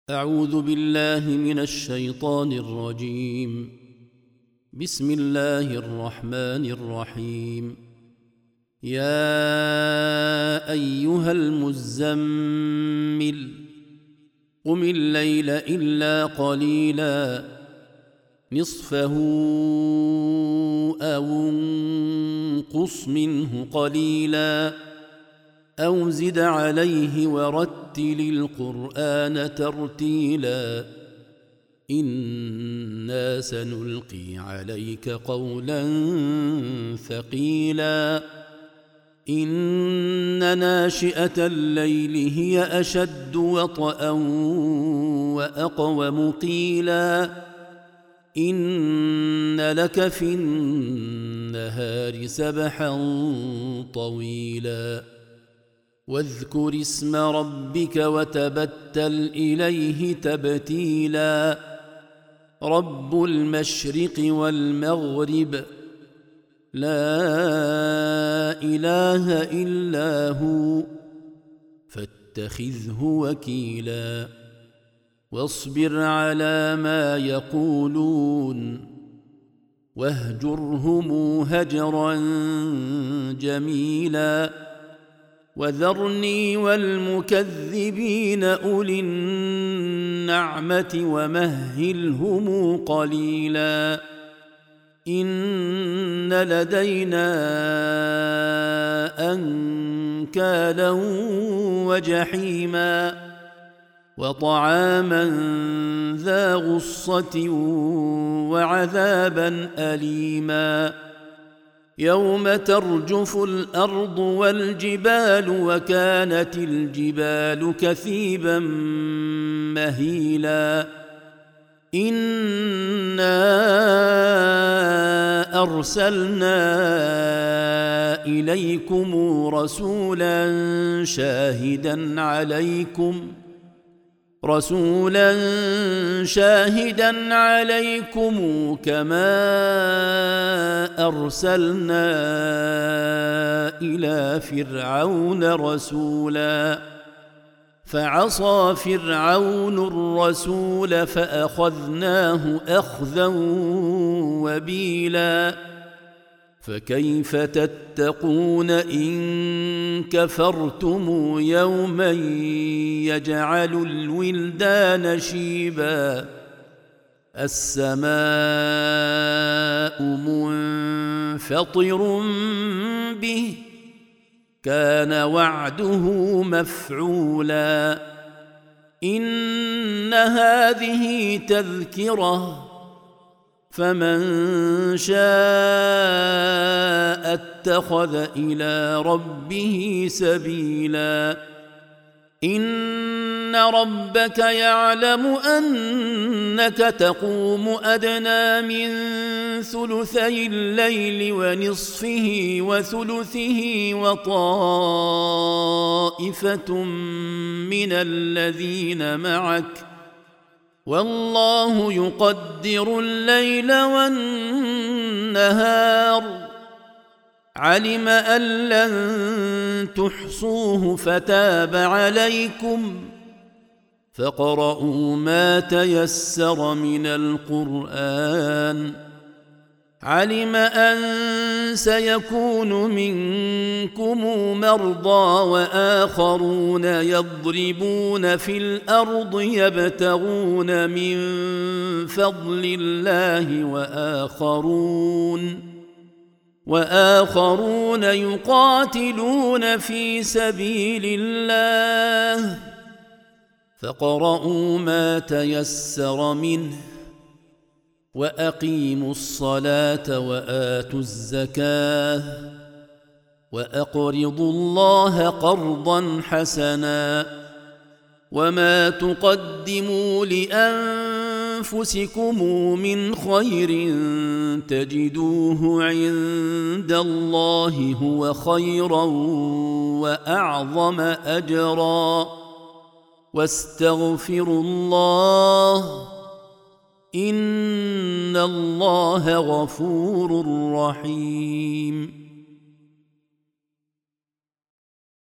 أعوذ بالله من الشيطان الرجيم. بسم الله الرحمن الرحيم. يا أيها المزمل قم الليل إلا قليلا نصفه أو انقص منه قليلا أو زد عليه ورتل القرآن ترتيلا إنا سنلقي عليك قولا ثقيلا إن ناشئة الليل هي أشد وطئا وأقوم قيلا إن لك في النهار سبحا طويلا واذكر اسم ربك وتبتل إليه تبتيلا رب المشرق والمغرب لا إله إلا هو فاتخذه وكيلا واصبر على ما يقولون واهجرهم هجرا جميلا وذرني والمكذبين أولي النعمة ومهلهم قليلا إن لدينا أنكالا وجحيما وطعاما ذا غصة وعذابا أليما يوم ترجف الأرض والجبال وكانت الجبال كثيبا مهيلا إنا أرسلنا إليكم رسولا شاهدا عليكم كما أرسلنا إلى فرعون رسولا فعصى فرعون الرسول فأخذناه أخذا وبيلا فكيف تتقون إن كفرتم يوما يجعل الولدان شيبا السماء منفطر به كان وعده مفعولا إن هذه تذكرة فمن شاء اتخذ إلى ربه سبيلا إن ربك يعلم أنك تقوم أدنى من ثلثي الليل ونصفه وثلثه وطائفة من الذين معك والله يقدر الليل والنهار علم أن لن تحصوه فتاب عليكم فاقرؤوا ما تيسر من القرآن علم أن سيكون منكم مرضى وآخرون يضربون في الأرض يبتغون من فضل الله وآخرون يقاتلون في سبيل الله فاقرؤوا ما تيسر منه وأقيموا الصلاة وآتوا الزكاة وأقرضوا الله قرضا حسنا وما تقدموا لأنفسكم من خير تجدوه عند الله هو خيرا وأعظم أجرا واستغفروا الله إن الله غفور رحيم